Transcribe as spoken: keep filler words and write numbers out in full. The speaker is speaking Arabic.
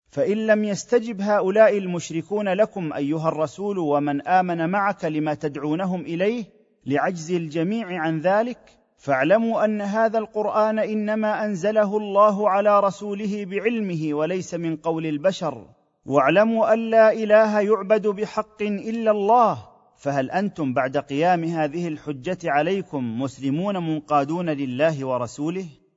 فان لم يستجب هؤلاء المشركون لكم ايها الرسول ومن امن معك لما تدعونهم اليه لعجز الجميع عن ذلك، فاعلموا ان هذا القران انما انزله الله على رسوله بعلمه وليس من قول البشر، واعلموا ان لا اله يعبد بحق الا الله. فهل انتم بعد قيام هذه الحجه عليكم مسلمون منقادون لله ورسوله؟